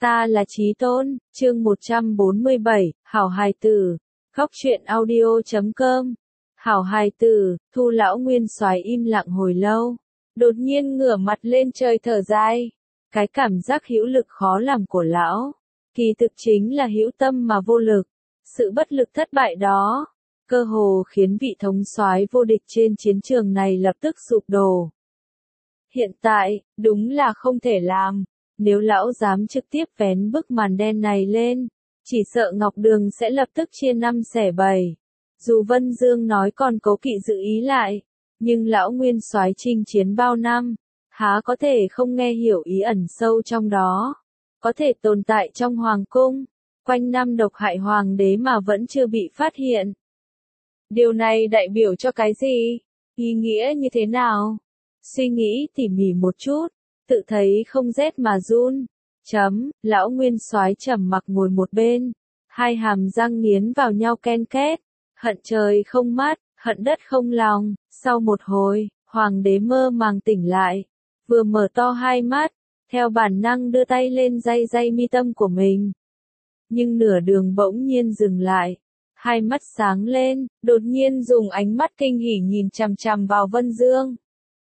Ta là Chí Tôn, chương 147, Hảo hài tử, Góc truyện audio.com. Hảo hài tử, Thu lão nguyên soái im lặng hồi lâu, đột nhiên ngửa mặt lên trời thở dài. Cái cảm giác hữu lực khó làm của lão, kỳ thực chính là hữu tâm mà vô lực. Sự bất lực thất bại đó, cơ hồ khiến vị thống soái vô địch trên chiến trường này lập tức sụp đổ. Hiện tại, đúng là không thể làm. Nếu lão dám trực tiếp vén bức màn đen này lên, chỉ sợ Ngọc Đường sẽ lập tức chia năm xẻ bảy. Dù Vân Dương nói còn cố kỵ giữ ý lại, nhưng lão nguyên soái chinh chiến bao năm, há có thể không nghe hiểu ý ẩn sâu trong đó. Có thể tồn tại trong hoàng cung, quanh năm độc hại hoàng đế mà vẫn chưa bị phát hiện. Điều này đại biểu cho cái gì? Ý nghĩa như thế nào? Suy nghĩ tỉ mỉ một chút, tự thấy không rét mà run. Lão nguyên soái trầm mặc ngồi một bên, hai hàm răng nghiến vào nhau ken két, hận trời không mắt, hận đất không lòng. Sau một hồi, hoàng đế mơ màng tỉnh lại, vừa mở to hai mắt, theo bản năng đưa tay lên day mi tâm của mình. Nhưng nửa đường bỗng nhiên dừng lại, hai mắt sáng lên, đột nhiên dùng ánh mắt kinh hỉ nhìn chằm chằm vào Vân Dương.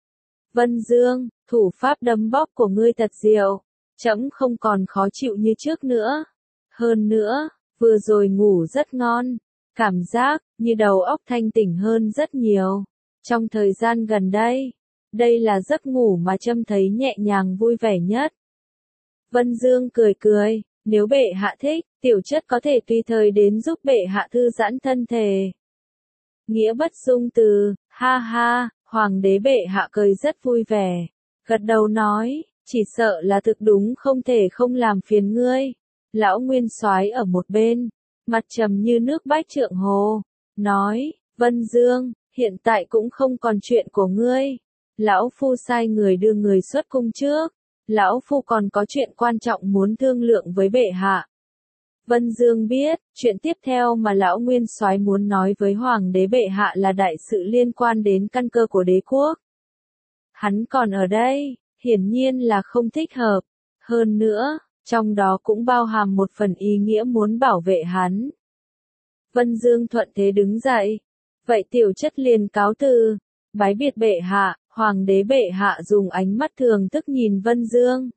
Vân Dương, thủ pháp đấm bóp của ngươi thật diệu, trẫm không còn khó chịu như trước nữa. Hơn nữa, vừa rồi ngủ rất ngon, cảm giác như đầu óc thanh tỉnh hơn rất nhiều. Trong thời gian gần đây, đây là giấc ngủ mà trẫm thấy nhẹ nhàng vui vẻ nhất. Vân Dương cười cười, nếu bệ hạ thích, tiểu chất có thể tùy thời đến giúp bệ hạ thư giãn thân thể. Nghĩa bất dung từ, ha ha. Hoàng đế bệ hạ cười rất vui vẻ, gật đầu nói, chỉ sợ là thực đúng không thể không làm phiền ngươi. Lão nguyên soái ở một bên, mặt trầm như nước bách trượng hồ, nói, Vân Dương, hiện tại cũng không còn chuyện của ngươi. Lão phu sai người đưa người xuất cung trước, lão phu còn có chuyện quan trọng muốn thương lượng với bệ hạ. Vân Dương biết, chuyện tiếp theo mà lão nguyên soái muốn nói với hoàng đế bệ hạ là đại sự liên quan đến căn cơ của đế quốc. Hắn còn ở đây, hiển nhiên là không thích hợp. Hơn nữa, trong đó cũng bao hàm một phần ý nghĩa muốn bảo vệ hắn. Vân Dương thuận thế đứng dậy. Vậy tiểu chất liền cáo từ, bái biệt bệ hạ. Hoàng đế bệ hạ dùng ánh mắt thường tức nhìn Vân Dương.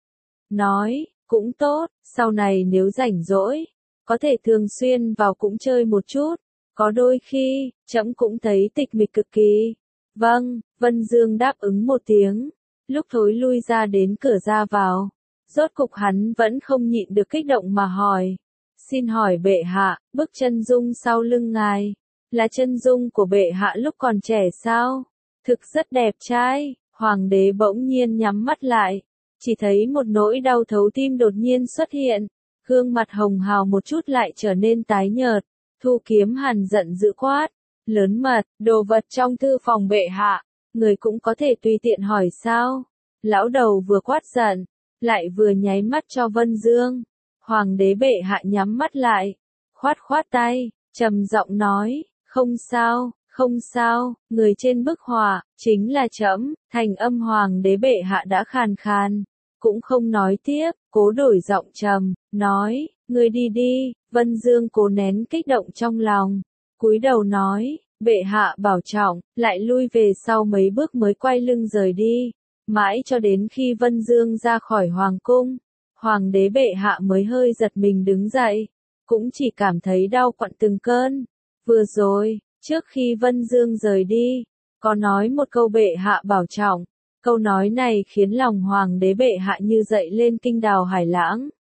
Nói, cũng tốt, sau này nếu rảnh rỗi, có thể thường xuyên vào cũng chơi một chút, có đôi khi, trẫm cũng thấy tịch mịch cực kỳ. Vâng, Vân Dương đáp ứng một tiếng, lúc thối lui ra đến cửa ra vào, rốt cục hắn vẫn không nhịn được kích động mà hỏi. Xin hỏi bệ hạ, bức chân dung sau lưng ngài, là chân dung của bệ hạ lúc còn trẻ sao? Thực rất đẹp trai. Hoàng đế bỗng nhiên nhắm mắt lại. Chỉ thấy một nỗi đau thấu tim đột nhiên xuất hiện, gương mặt hồng hào một chút lại trở nên tái nhợt. Thu Kiếm Hàn giận dữ quát, lớn mật, đồ vật trong thư phòng bệ hạ, người cũng có thể tùy tiện hỏi sao? Lão đầu vừa quát giận, lại vừa nháy mắt cho Vân Dương. Hoàng đế bệ hạ nhắm mắt lại, khoát tay, trầm giọng nói, không sao. Không sao, người trên bức họa, chính là trẫm. Thành âm hoàng đế bệ hạ đã khàn khàn, cũng không nói tiếp, cố đổi giọng trầm, nói, người đi đi. Vân Dương cố nén kích động trong lòng, cúi đầu nói, bệ hạ bảo trọng, lại lui về sau mấy bước mới quay lưng rời đi. Mãi cho đến khi Vân Dương ra khỏi hoàng cung, hoàng đế bệ hạ mới hơi giật mình đứng dậy, cũng chỉ cảm thấy đau quặn từng cơn. Vừa rồi, trước khi Vân Dương rời đi, có nói một câu bệ hạ bảo trọng. Câu nói này khiến lòng hoàng đế bệ hạ như dậy lên kinh đào hải lãng.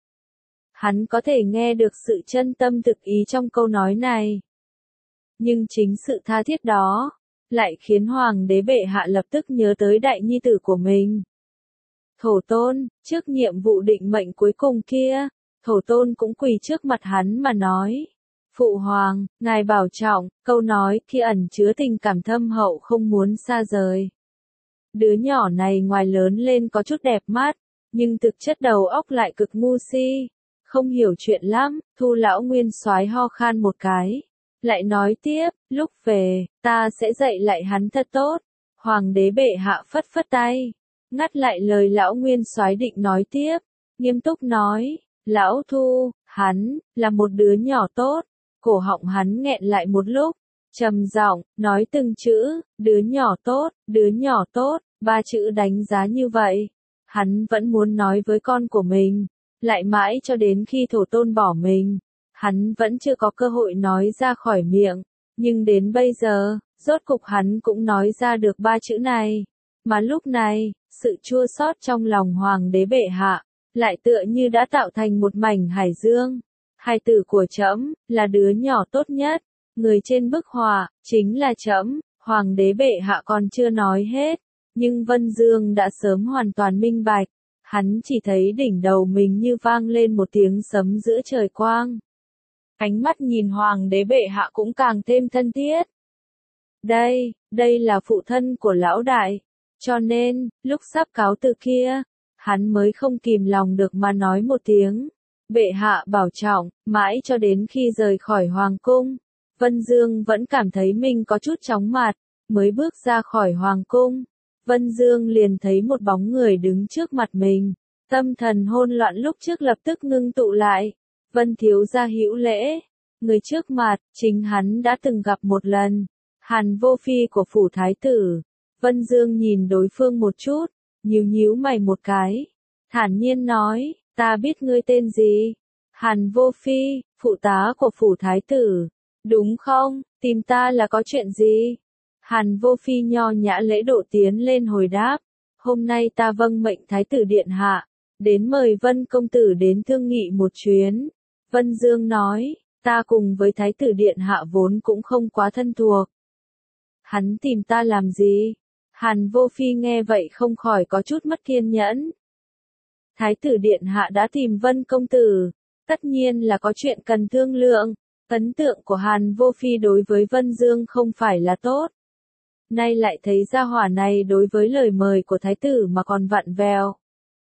Hắn có thể nghe được sự chân tâm thực ý trong câu nói này. Nhưng chính sự tha thiết đó, lại khiến hoàng đế bệ hạ lập tức nhớ tới đại nhi tử của mình. Thổ Tôn, trước nhiệm vụ định mệnh cuối cùng kia, Thổ Tôn cũng quỳ trước mặt hắn mà nói. Phụ hoàng, ngài bảo trọng, câu nói kia ẩn chứa tình cảm thâm hậu không muốn xa rời. Đứa nhỏ này ngoài lớn lên có chút đẹp mắt, nhưng thực chất đầu óc lại cực ngu si, không hiểu chuyện lắm. Thu lão nguyên soái ho khan một cái, lại nói tiếp, lúc về, ta sẽ dạy lại hắn thật tốt. Hoàng đế bệ hạ phất tay, ngắt lại lời lão nguyên soái định nói tiếp, nghiêm túc nói, Lão Thu, hắn, là một đứa nhỏ tốt. Cổ họng hắn nghẹn lại một lúc, trầm giọng, nói từng chữ, đứa nhỏ tốt, ba chữ đánh giá như vậy. Hắn vẫn muốn nói với con của mình, lại mãi cho đến khi thổ tôn bỏ mình. Hắn vẫn chưa có cơ hội nói ra khỏi miệng, nhưng đến bây giờ, rốt cục hắn cũng nói ra được ba chữ này. Mà lúc này, sự chua xót trong lòng hoàng đế bệ hạ, lại tựa như đã tạo thành một mảnh hải dương. Hài tử của trẫm là đứa nhỏ tốt nhất, người trên bức họa chính là trẫm. Hoàng đế bệ hạ còn chưa nói hết, nhưng Vân Dương đã sớm hoàn toàn minh bạch. Hắn chỉ thấy đỉnh đầu mình như vang lên một tiếng sấm giữa trời quang. Ánh mắt nhìn hoàng đế bệ hạ cũng càng thêm thân thiết. Đây là phụ thân của lão đại. Cho nên, lúc sắp cáo từ kia, hắn mới không kìm lòng được mà nói một tiếng. Bệ hạ bảo trọng, mãi cho đến khi rời khỏi hoàng cung. Vân Dương vẫn cảm thấy mình có chút chóng mặt, mới bước ra khỏi hoàng cung. Vân Dương liền thấy một bóng người đứng trước mặt mình. Tâm thần hỗn loạn lúc trước lập tức ngưng tụ lại. Vân thiếu gia hữu lễ. Người trước mặt, chính hắn đã từng gặp một lần. Hàn Vô Phi của phủ thái tử. Vân Dương nhìn đối phương một chút, nhíu mày một cái. Thản nhiên nói, ta biết ngươi tên gì? Hàn Vô Phi, phụ tá của phủ thái tử. Đúng không, tìm ta là có chuyện gì? Hàn Vô Phi nho nhã lễ độ tiến lên hồi đáp. Hôm nay ta vâng mệnh thái tử điện hạ, đến mời Vân công tử đến thương nghị một chuyến. Vân Dương nói, ta cùng với thái tử điện hạ vốn cũng không quá thân thuộc. Hắn tìm ta làm gì? Hàn Vô Phi nghe vậy không khỏi có chút mất kiên nhẫn. Thái tử điện hạ đã tìm Vân công tử, tất nhiên là có chuyện cần thương lượng. Ấn tượng của Hàn Vô Phi đối với Vân Dương không phải là tốt. Nay lại thấy gia hỏa này đối với lời mời của thái tử mà còn vặn vẹo.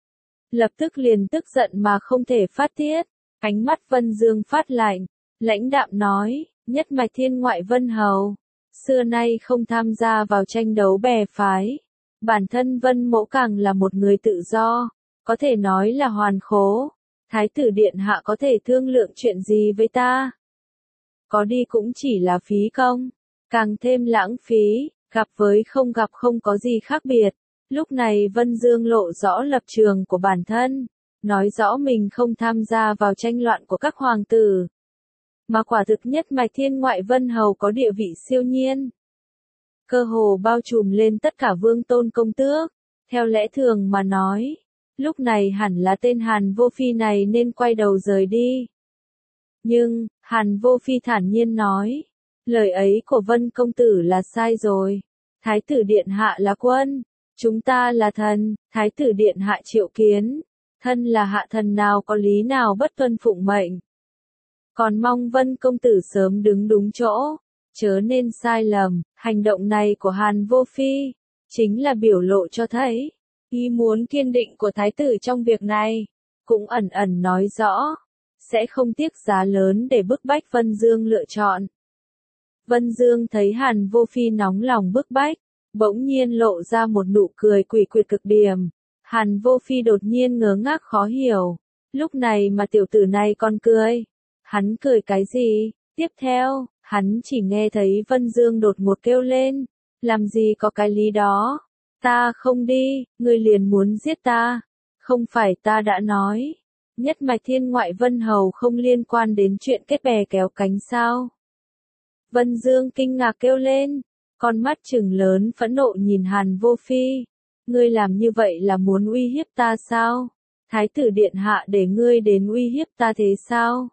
Lập tức liền tức giận mà không thể phát tiết. Ánh mắt Vân Dương phát lạnh, lãnh đạm nói, nhất mạch thiên ngoại Vân hầu. Xưa nay không tham gia vào tranh đấu bè phái. Bản thân Vân mỗ càng là một người tự do, có thể nói là hoàn khố. Thái tử điện hạ có thể thương lượng chuyện gì với ta? Có đi cũng chỉ là phí công, càng thêm lãng phí, gặp với không gặp không có gì khác biệt. Lúc này Vân Dương lộ rõ lập trường của bản thân, nói rõ mình không tham gia vào tranh loạn của các hoàng tử. Mà quả thực nhất mạch thiên ngoại Vân hầu có địa vị siêu nhiên. Cơ hồ bao trùm lên tất cả vương tôn công tước. Theo lẽ thường mà nói, lúc này hẳn là tên Hàn Vô Phi này nên quay đầu rời đi. Nhưng, Hàn Vô Phi thản nhiên nói, lời ấy của Vân công tử là sai rồi. Thái tử điện hạ là quân, chúng ta là thần, thái tử điện hạ triệu kiến. Thân là hạ thần nào có lý nào bất tuân phụng mệnh. Còn mong Vân công tử sớm đứng đúng chỗ, chớ nên sai lầm. Hành động này của Hàn Vô Phi, chính là biểu lộ cho thấy, ý muốn kiên định của thái tử trong việc này, cũng ẩn ẩn nói rõ, sẽ không tiếc giá lớn để bức bách Vân Dương lựa chọn. Vân Dương thấy Hàn Vô Phi nóng lòng bức bách, bỗng nhiên lộ ra một nụ cười quỷ quyệt cực điểm. Hàn Vô Phi đột nhiên ngớ ngác khó hiểu, lúc này mà tiểu tử này còn cười. Hắn cười cái gì? Tiếp theo, hắn chỉ nghe thấy Vân Dương đột ngột kêu lên, làm gì có cái lý đó? Ta không đi, ngươi liền muốn giết ta. Không phải ta đã nói, nhất mạch thiên ngoại Vân hầu không liên quan đến chuyện kết bè kéo cánh sao? Vân Dương kinh ngạc kêu lên, con mắt trừng lớn phẫn nộ nhìn Hàn Vô Phi. Ngươi làm như vậy là muốn uy hiếp ta sao? Thái tử điện hạ để ngươi đến uy hiếp ta thế sao?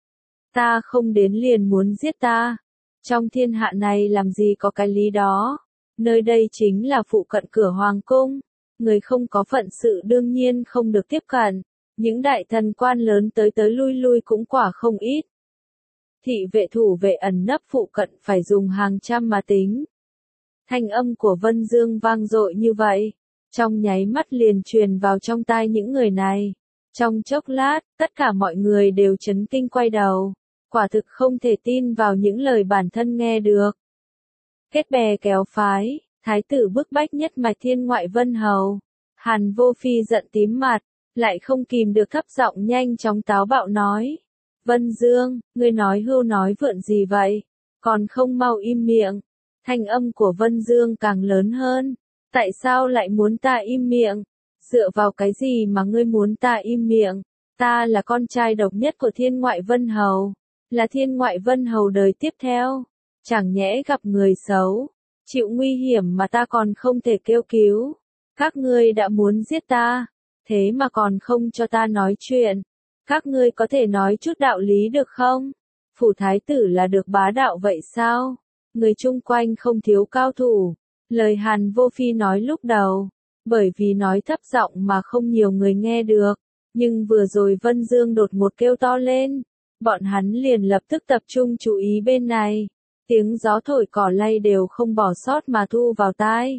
Ta không đến liền muốn giết ta. Trong thiên hạ này làm gì có cái lý đó. Nơi đây chính là phụ cận cửa hoàng cung. Người không có phận sự đương nhiên không được tiếp cận. Những đại thần quan lớn tới tới lui lui cũng quả không ít. Thị vệ thủ vệ ẩn nấp phụ cận phải dùng hàng trăm mà tính. Thanh âm của Vân Dương vang dội như vậy, trong nháy mắt liền truyền vào trong tai những người này. Trong chốc lát, tất cả mọi người đều chấn kinh quay đầu, quả thực không thể tin vào những lời bản thân nghe được. Kết bè kéo phái, thái tử bức bách nhất mạch thiên ngoại Vân hầu. Hàn Vô Phi giận tím mặt, lại không kìm được thấp giọng nhanh chóng táo bạo nói. Vân Dương, ngươi nói hưu nói vượn gì vậy? Còn không mau im miệng. Thanh âm của Vân Dương càng lớn hơn. Tại sao lại muốn ta im miệng? Dựa vào cái gì mà ngươi muốn ta im miệng? Ta là con trai độc nhất của Thiên Ngoại Vân Hầu, là Thiên Ngoại Vân Hầu đời tiếp theo. Chẳng nhẽ gặp người xấu, chịu nguy hiểm mà ta còn không thể kêu cứu. Các ngươi đã muốn giết ta, thế mà còn không cho ta nói chuyện. Các ngươi có thể nói chút đạo lý được không? Phủ thái tử là được bá đạo vậy sao? Người chung quanh không thiếu cao thủ. Lời Hàn Vô Phi nói lúc đầu, bởi vì nói thấp giọng mà không nhiều người nghe được. Nhưng vừa rồi Vân Dương đột ngột kêu to lên, bọn hắn liền lập tức tập trung chú ý bên này. Tiếng gió thổi cỏ lay đều không bỏ sót mà thu vào tai.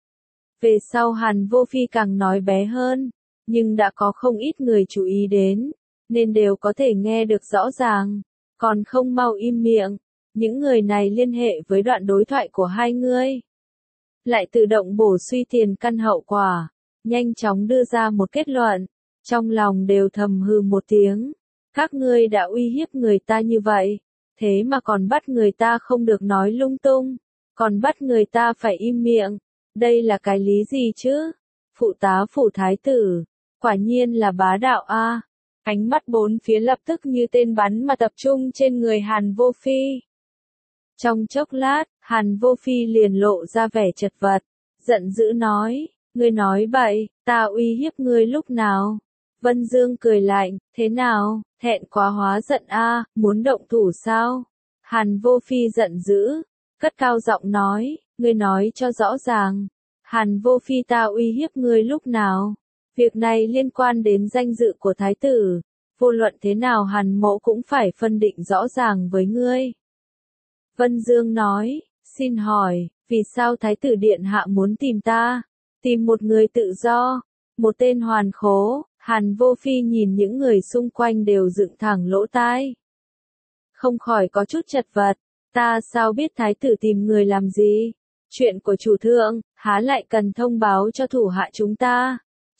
Về sau Hàn Vô Phi càng nói bé hơn, nhưng đã có không ít người chú ý đến, nên đều có thể nghe được rõ ràng. Còn không mau im miệng, những người này liên hệ với đoạn đối thoại của hai ngươi. Lại tự động bổ suy tiền căn hậu quả, nhanh chóng đưa ra một kết luận, trong lòng đều thầm hừ một tiếng. Các ngươi đã uy hiếp người ta như vậy, thế mà còn bắt người ta không được nói lung tung, còn bắt người ta phải im miệng. Đây là cái lý gì chứ? Phụ tá phủ thái tử, quả nhiên là bá đạo a. Ánh mắt bốn phía lập tức như tên bắn mà tập trung trên người Hàn Vô Phi. Trong chốc lát, Hàn Vô Phi liền lộ ra vẻ chật vật, giận dữ nói, ngươi nói bậy, ta uy hiếp ngươi lúc nào? Vân Dương cười lạnh, thế nào, thẹn quá hóa giận a, muốn động thủ sao? Hàn Vô Phi giận dữ, cất cao giọng nói, ngươi nói cho rõ ràng. Hàn Vô Phi ta uy hiếp ngươi lúc nào? Việc này liên quan đến danh dự của thái tử, vô luận thế nào Hàn mỗ cũng phải phân định rõ ràng với ngươi. Vân Dương nói, xin hỏi, vì sao thái tử điện hạ muốn tìm ta? Tìm một người tự do, một tên hoàn khố. Hàn Vô Phi nhìn những người xung quanh đều dựng thẳng lỗ tai. Không khỏi có chút chật vật, ta sao biết thái tử tìm người làm gì? Chuyện của chủ thượng, há lại cần thông báo cho thủ hạ chúng ta.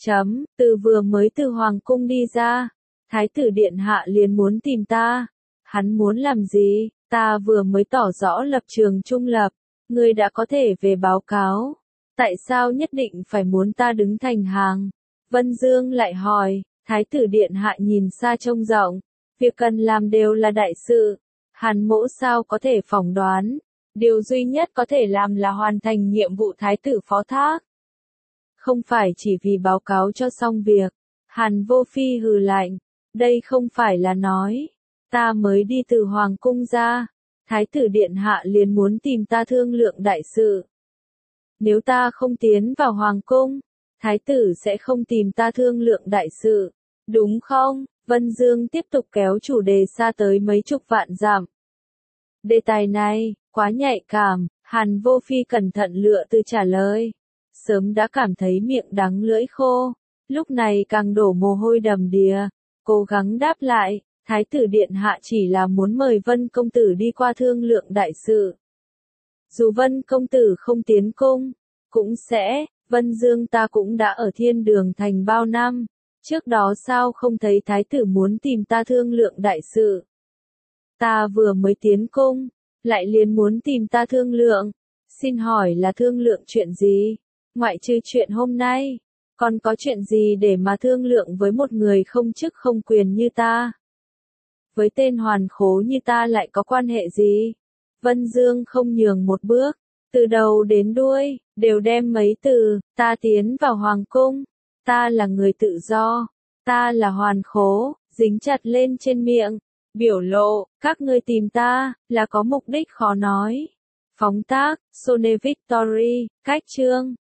Từ vừa mới từ hoàng cung đi ra, thái tử điện hạ liền muốn tìm ta. Hắn muốn làm gì? Ta vừa mới tỏ rõ lập trường trung lập, ngươi đã có thể về báo cáo. Tại sao nhất định phải muốn ta đứng thành hàng? Vân Dương lại hỏi, thái tử điện hạ nhìn xa trông rộng, việc cần làm đều là đại sự. Hàn mỗ sao có thể phỏng đoán, điều duy nhất có thể làm là hoàn thành nhiệm vụ thái tử phó thác. Không phải chỉ vì báo cáo cho xong việc. Hàn Vô Phi hừ lạnh, đây không phải là nói, ta mới đi từ hoàng cung ra, thái tử điện hạ liền muốn tìm ta thương lượng đại sự. Nếu ta không tiến vào hoàng cung, thái tử sẽ không tìm ta thương lượng đại sự, đúng không? Vân Dương tiếp tục kéo chủ đề xa tới mấy chục vạn dặm. Đề tài này, quá nhạy cảm, Hàn Vô Phi cẩn thận lựa từ trả lời. Sớm đã cảm thấy miệng đắng lưỡi khô, lúc này càng đổ mồ hôi đầm đìa, cố gắng đáp lại, thái tử điện hạ chỉ là muốn mời Vân công tử đi qua thương lượng đại sự. Dù Vân công tử không tiến cung, cũng sẽ, Vân Dương ta cũng đã ở Thiên Đường Thành bao năm, trước đó sao không thấy thái tử muốn tìm ta thương lượng đại sự. Ta vừa mới tiến cung, lại liền muốn tìm ta thương lượng, xin hỏi là thương lượng chuyện gì? Ngoại trừ chuyện hôm nay, còn có chuyện gì để mà thương lượng với một người không chức không quyền như ta? Với tên hoàn khố như ta lại có quan hệ gì? Vân Dương không nhường một bước, từ đầu đến đuôi, đều đem mấy từ, ta tiến vào hoàng cung, ta là người tự do, ta là hoàn khố, dính chặt lên trên miệng, biểu lộ, các ngươi tìm ta, là có mục đích khó nói. Phóng tác, Sone Victory, cách chương.